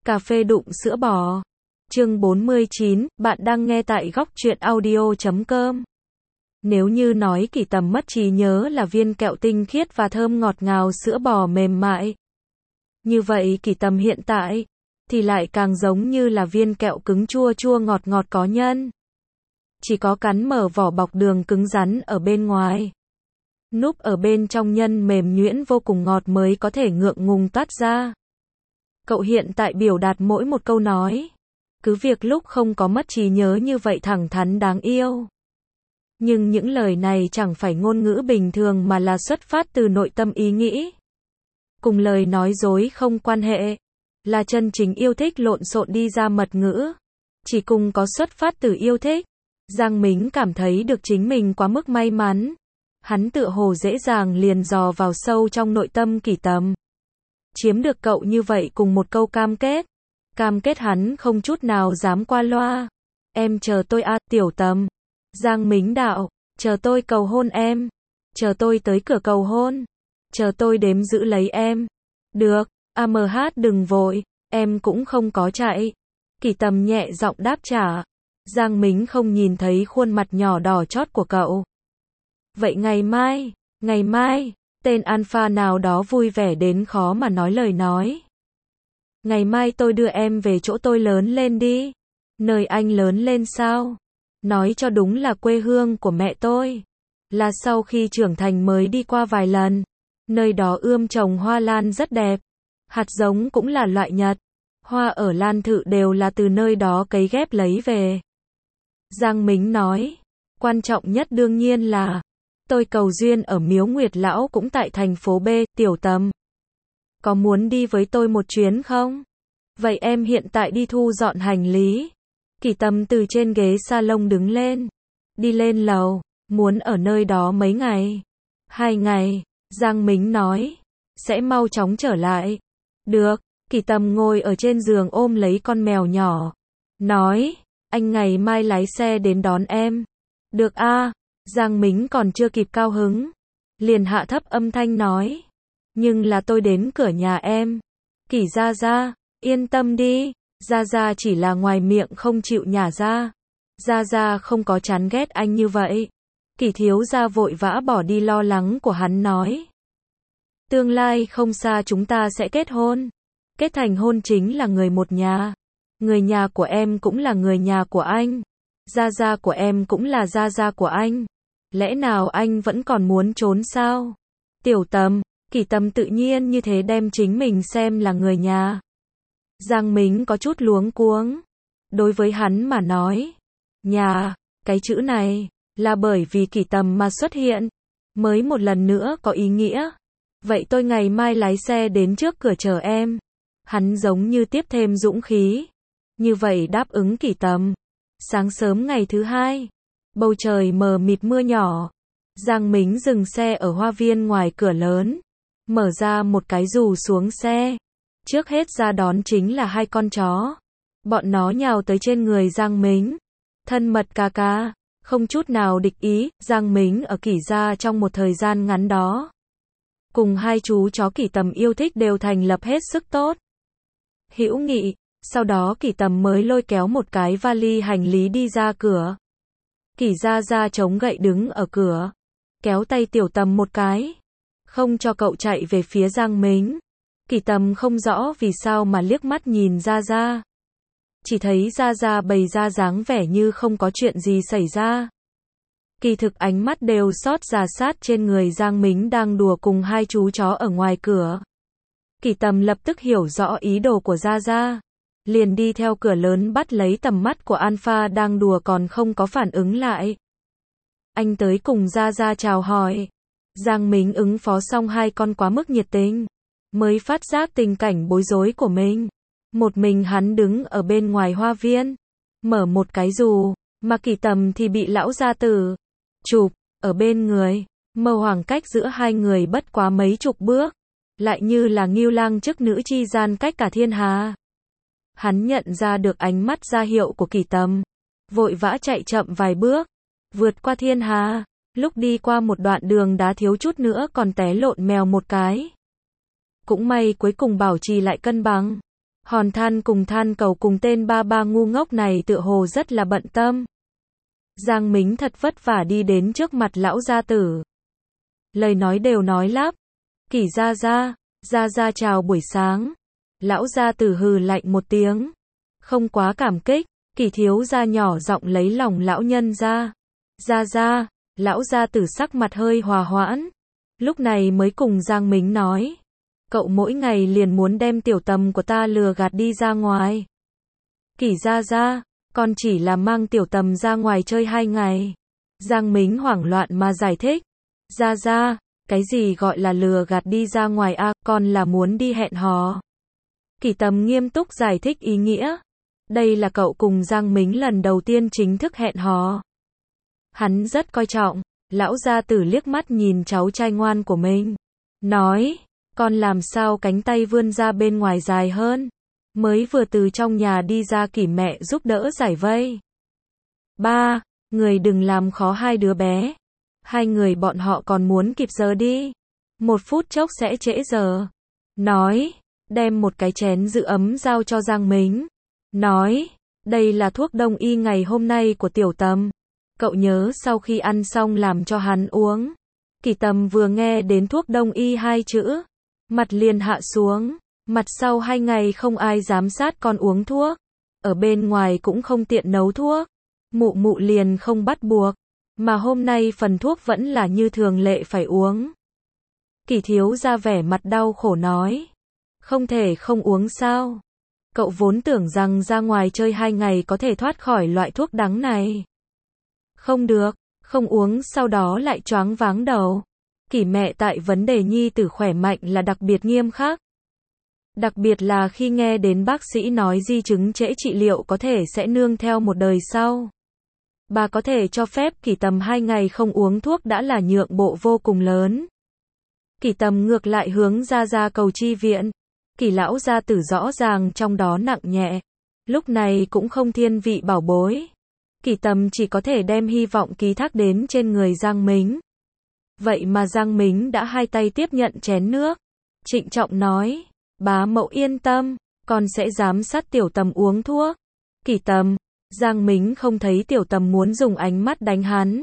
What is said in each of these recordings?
Cà phê đụng sữa bò. Chương 49, bạn đang nghe tại góc truyện audio.com. Nếu như nói Kỷ Tầm mất trí nhớ là viên kẹo tinh khiết và thơm ngọt ngào sữa bò mềm mại, như vậy Kỷ Tầm hiện tại thì lại càng giống như là viên kẹo cứng chua chua ngọt ngọt có nhân. Chỉ có cắn mở vỏ bọc đường cứng rắn ở bên ngoài, núp ở bên trong nhân mềm nhuyễn vô cùng ngọt mới có thể ngượng ngùng toát ra. Cậu hiện tại biểu đạt mỗi một câu nói, cứ việc lúc không có mất trí nhớ như vậy thẳng thắn đáng yêu. Nhưng những lời này chẳng phải ngôn ngữ bình thường mà là xuất phát từ nội tâm ý nghĩ. Cùng lời nói dối không quan hệ, là chân chính yêu thích lộn xộn đi ra mật ngữ. Chỉ cùng có xuất phát từ yêu thích. Giang Mính cảm thấy được chính mình quá mức may mắn. Hắn tựa hồ dễ dàng liền dò vào sâu trong nội tâm Kỷ Tầm. Chiếm được cậu như vậy cùng một câu cam kết. Cam kết hắn không chút nào dám qua loa. Em chờ tôi à, Tiểu Tầm. Giang Mính đạo, chờ tôi cầu hôn em. Chờ tôi tới cửa cầu hôn. Chờ tôi đếm giữ lấy em. Được, AMH đừng vội, em cũng không có chạy. Kỷ Tầm nhẹ giọng đáp trả. Giang Mính không nhìn thấy khuôn mặt nhỏ đỏ chót của cậu. Vậy ngày mai, tên alpha nào đó vui vẻ đến khó mà nói lời nói. Ngày mai tôi đưa em về chỗ tôi lớn lên đi. Nơi anh lớn lên sao? Nói cho đúng là quê hương của mẹ tôi. Là sau khi trưởng thành mới đi qua vài lần. Nơi đó ươm trồng hoa lan rất đẹp. Hạt giống cũng là loại Nhật. Hoa ở Lan Thự đều là từ nơi đó cấy ghép lấy về. Giang Mính nói, quan trọng nhất đương nhiên là tôi cầu duyên ở Miếu Nguyệt Lão cũng tại thành phố B, Tiểu Tầm. Có muốn đi với tôi một chuyến không? Vậy em hiện tại đi thu dọn hành lý. Kỷ Tầm từ trên ghế salon đứng lên. Đi lên lầu, muốn ở nơi đó mấy ngày? 2 ngày, Giang Mính nói. Sẽ mau chóng trở lại. Được, Kỷ Tầm ngồi ở trên giường ôm lấy con mèo nhỏ. Nói, anh ngày mai lái xe đến đón em. Được a. Giang Mính còn chưa kịp cao hứng. Liền hạ thấp âm thanh nói. Nhưng là tôi đến cửa nhà em. Kỷ Gia Gia, yên tâm đi. Gia Gia chỉ là ngoài miệng không chịu nhả ra. Gia Gia không có chán ghét anh như vậy. Kỷ thiếu gia vội vã bỏ đi lo lắng của hắn nói. Tương lai không xa chúng ta sẽ kết hôn. Kết thành hôn chính là người một nhà. Người nhà của em cũng là người nhà của anh. Gia gia của em cũng là gia gia của anh. Lẽ nào anh vẫn còn muốn trốn sao? Tiểu Tầm, Kỷ Tầm tự nhiên như thế đem chính mình xem là người nhà. Giang Mính có chút luống cuống. Đối với hắn mà nói, nhà, cái chữ này, là bởi vì Kỷ Tầm mà xuất hiện, mới một lần nữa có ý nghĩa. Vậy tôi ngày mai lái xe đến trước cửa chờ em. Hắn giống như tiếp thêm dũng khí. Như vậy đáp ứng Kỷ Tầm. Sáng sớm ngày thứ hai, bầu trời mờ mịt mưa nhỏ. Giang Mính dừng xe ở hoa viên ngoài cửa lớn, mở ra một cái dù xuống xe. Trước hết ra đón chính là 2 con chó. Bọn nó nhào tới trên người Giang Mính, thân mật ca ca, không chút nào địch ý. Giang Mính ở Kỷ gia trong một thời gian ngắn đó, cùng 2 chú chó Kỷ Tầm yêu thích đều thành lập hết sức tốt hữu nghị. Sau đó Kỷ Tầm mới lôi kéo một cái vali hành lý đi ra cửa. Kỷ Gia Gia chống gậy đứng ở cửa, kéo tay Tiểu Tầm một cái, không cho cậu chạy về phía Giang Mính. Kỷ Tầm không rõ vì sao mà liếc mắt nhìn Gia Gia. Chỉ thấy Gia Gia bày ra dáng vẻ như không có chuyện gì xảy ra. Kỳ thực ánh mắt đều xót rà sát trên người Giang Mính đang đùa cùng 2 chú chó ở ngoài cửa. Kỷ Tầm lập tức hiểu rõ ý đồ của Gia Gia. Liền đi theo cửa lớn bắt lấy tầm mắt của Alpha đang đùa còn không có phản ứng lại. Anh tới cùng Gia Gia chào hỏi. Giang Mính ứng phó xong 2 con quá mức nhiệt tình, mới phát giác tình cảnh bối rối của mình. Một mình hắn đứng ở bên ngoài hoa viên, mở một cái dù, mà Kỷ Tầm thì bị lão gia tử chụp ở bên người. Mơ khoảng cách giữa 2 người bất quá mấy chục bước, lại như là ngưu lang chức nữ chi gian cách cả thiên hà. Hắn nhận ra được ánh mắt ra hiệu của Kỷ Tầm, vội vã chạy chậm vài bước, vượt qua thiên hà. Lúc đi qua một đoạn đường đá thiếu chút nữa còn té lộn mèo một cái. Cũng may cuối cùng bảo trì lại cân bằng. Hòn Than cùng Than Cầu cùng tên ba ba ngu ngốc này tựa hồ rất là bận tâm. Giang Mính thật vất vả đi đến trước mặt lão gia tử. Lời nói đều nói lắp. Kỷ gia gia chào buổi sáng. Lão gia tử hừ lạnh một tiếng. Không quá cảm kích, Kỷ thiếu gia nhỏ giọng lấy lòng lão nhân gia. Gia, lão gia tử sắc mặt hơi hòa hoãn. Lúc này mới cùng Giang Mính nói. Cậu mỗi ngày liền muốn đem tiểu Tầm của ta lừa gạt đi ra ngoài. Kỷ gia, con chỉ là mang tiểu Tầm ra ngoài chơi 2 ngày. Giang Mính hoảng loạn mà giải thích. Gia, cái gì gọi là lừa gạt đi ra ngoài à, con là muốn đi hẹn hò. Kỷ Tầm nghiêm túc giải thích ý nghĩa. Đây là cậu cùng Giang Mính lần đầu tiên chính thức hẹn hò. Hắn rất coi trọng. Lão gia tử liếc mắt nhìn cháu trai ngoan của mình. Nói, con làm sao cánh tay vươn ra bên ngoài dài hơn. Mới vừa từ trong nhà đi ra Kỷ mẹ giúp đỡ giải vây. Ba, người đừng làm khó hai đứa bé. Hai người bọn họ còn muốn kịp giờ đi. 1 phút chốc sẽ trễ giờ. Nói, đem một cái chén giữ ấm giao cho Giang Mính. Nói, đây là thuốc đông y ngày hôm nay của tiểu Tầm. Cậu nhớ sau khi ăn xong làm cho hắn uống. Kỷ Tầm vừa nghe đến thuốc đông y 2 chữ. Mặt liền hạ xuống. Mặt sau 2 ngày không ai giám sát con uống thuốc. Ở bên ngoài cũng không tiện nấu thuốc. Mụ liền không bắt buộc. Mà hôm nay phần thuốc vẫn là như thường lệ phải uống. Kỷ thiếu ra vẻ mặt đau khổ nói. Không thể không uống sao? Cậu vốn tưởng rằng ra ngoài chơi 2 ngày có thể thoát khỏi loại thuốc đắng này. Không được, không uống sau đó lại choáng váng đầu. Kỷ mẹ tại vấn đề nhi tử khỏe mạnh là đặc biệt nghiêm khắc. Đặc biệt là khi nghe đến bác sĩ nói di chứng trễ trị liệu có thể sẽ nương theo một đời sau. Bà có thể cho phép Kỷ Tầm 2 ngày không uống thuốc đã là nhượng bộ vô cùng lớn. Kỷ Tầm ngược lại hướng ra cầu chi viện. Kỷ lão gia tử rõ ràng trong đó nặng nhẹ. Lúc này cũng không thiên vị bảo bối. Kỷ Tầm chỉ có thể đem hy vọng ký thác đến trên người Giang Mính. Vậy mà Giang Mính đã 2 tay tiếp nhận chén nước. Trịnh trọng nói. Bá mẫu yên tâm, con sẽ giám sát tiểu Tầm uống thuốc. Kỷ Tầm. Giang Mính không thấy tiểu Tầm muốn dùng ánh mắt đánh hắn.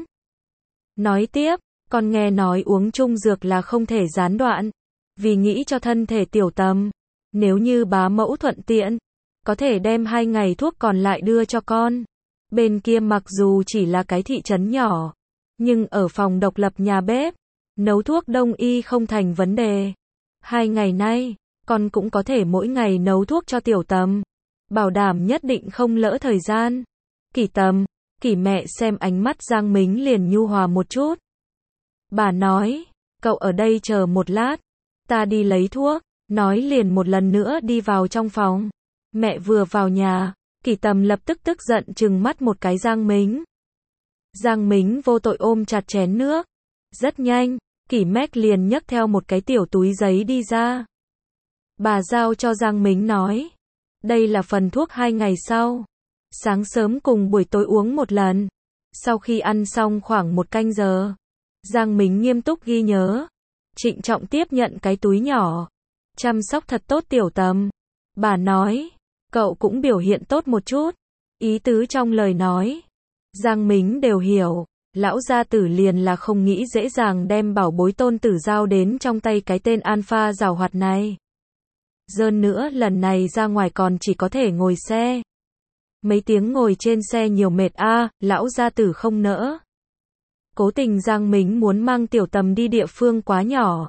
Nói tiếp, con nghe nói uống chung dược là không thể gián đoạn. Vì nghĩ cho thân thể tiểu Tầm. Nếu như bá mẫu thuận tiện, có thể đem 2 ngày thuốc còn lại đưa cho con. Bên kia mặc dù chỉ là cái thị trấn nhỏ, nhưng ở phòng độc lập nhà bếp, nấu thuốc đông y không thành vấn đề. 2 ngày nay, con cũng có thể mỗi ngày nấu thuốc cho tiểu Tầm. Bảo đảm nhất định không lỡ thời gian. Kỷ Tầm, Kỷ mẹ xem ánh mắt Giang Mính liền nhu hòa một chút. Bà nói, cậu ở đây chờ một lát, ta đi lấy thuốc. Nói liền một lần nữa đi vào trong phòng. Mẹ vừa vào nhà, Kỷ Tầm lập tức tức giận trừng mắt một cái Giang Mính. Giang Mính vô tội ôm chặt chén nước. Rất nhanh, Kỷ mec liền nhấc theo một cái tiểu túi giấy đi ra. Bà giao cho Giang Mính nói. Đây là phần thuốc 2 ngày sau. Sáng sớm cùng buổi tối uống một lần. Sau khi ăn xong khoảng 1 canh giờ. Giang Mính nghiêm túc ghi nhớ. Trịnh trọng tiếp nhận cái túi nhỏ. Chăm sóc thật tốt tiểu Tầm. Bà nói. Cậu cũng biểu hiện tốt một chút. Ý tứ trong lời nói. Giang Mính đều hiểu. Lão gia tử liền là không nghĩ dễ dàng đem bảo bối tôn tử giao đến trong tay cái tên alpha giàu hoạt này. Hơn nữa lần này ra ngoài còn chỉ có thể ngồi xe. Mấy tiếng ngồi trên xe nhiều mệt a, lão gia tử không nỡ. Cố tình Giang Mính muốn mang tiểu Tầm đi địa phương quá nhỏ.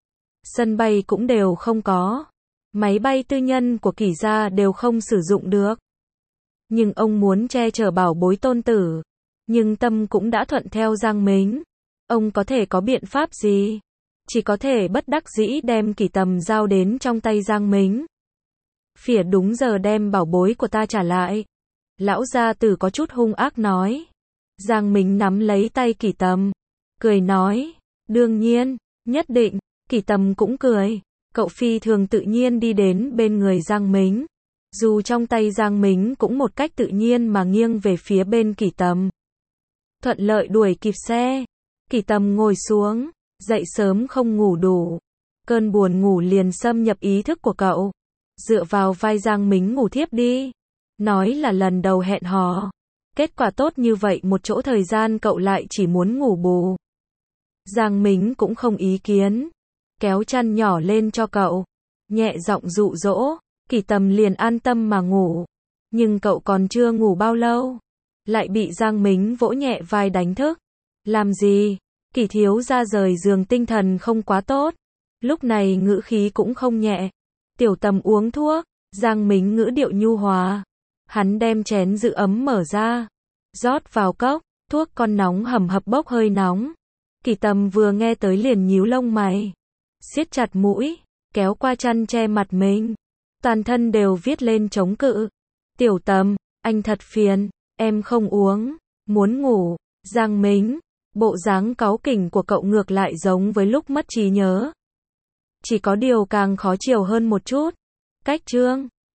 Sân bay cũng đều không có. Máy bay tư nhân của Kỷ gia đều không sử dụng được. Nhưng ông muốn che chở bảo bối tôn tử. Nhưng tâm cũng đã thuận theo Giang Mính. Ông có thể có biện pháp gì? Chỉ có thể bất đắc dĩ đem Kỷ Tầm giao đến trong tay Giang Mính. Phỉa đúng giờ đem bảo bối của ta trả lại. Lão gia tử có chút hung ác nói. Giang Mính nắm lấy tay Kỷ Tầm. Cười nói. Đương nhiên, nhất định. Kỷ Tầm cũng cười. Cậu phi thường tự nhiên đi đến bên người Giang Mính. Dù trong tay Giang Mính cũng một cách tự nhiên mà nghiêng về phía bên Kỷ Tầm. Thuận lợi đuổi kịp xe. Kỷ Tầm ngồi xuống. Dậy sớm không ngủ đủ. Cơn buồn ngủ liền xâm nhập ý thức của cậu. dựa vào vai Giang Mính ngủ thiếp đi. Nói là lần đầu hẹn hò. Kết quả tốt như vậy một chỗ thời gian cậu lại chỉ muốn ngủ bù. Giang Mính cũng không ý kiến. Kéo chăn nhỏ lên cho cậu. Nhẹ giọng dụ dỗ. Kỳ Tầm liền an tâm mà ngủ. Nhưng cậu còn chưa ngủ bao lâu. Lại bị Giang Mính vỗ nhẹ vai đánh thức. Làm gì? Kỳ thiếu gia rời giường tinh thần không quá tốt. Lúc này ngữ khí cũng không nhẹ. Tiểu Tầm uống thuốc. Giang Mính ngữ điệu nhu hòa. Hắn đem chén giữ ấm mở ra. Rót vào cốc. Thuốc con nóng hầm hập bốc hơi nóng. Kỳ Tầm vừa nghe tới liền nhíu lông mày. Siết chặt mũi. Kéo qua chăn che mặt mình. Toàn thân đều viết lên chống cự. Tiểu Tầm, anh thật phiền. Em không uống. Muốn ngủ. Giang Mính. Bộ dáng cáu kỉnh của cậu ngược lại giống với lúc mất trí nhớ. Chỉ có điều càng khó chiều hơn một chút. Cách chương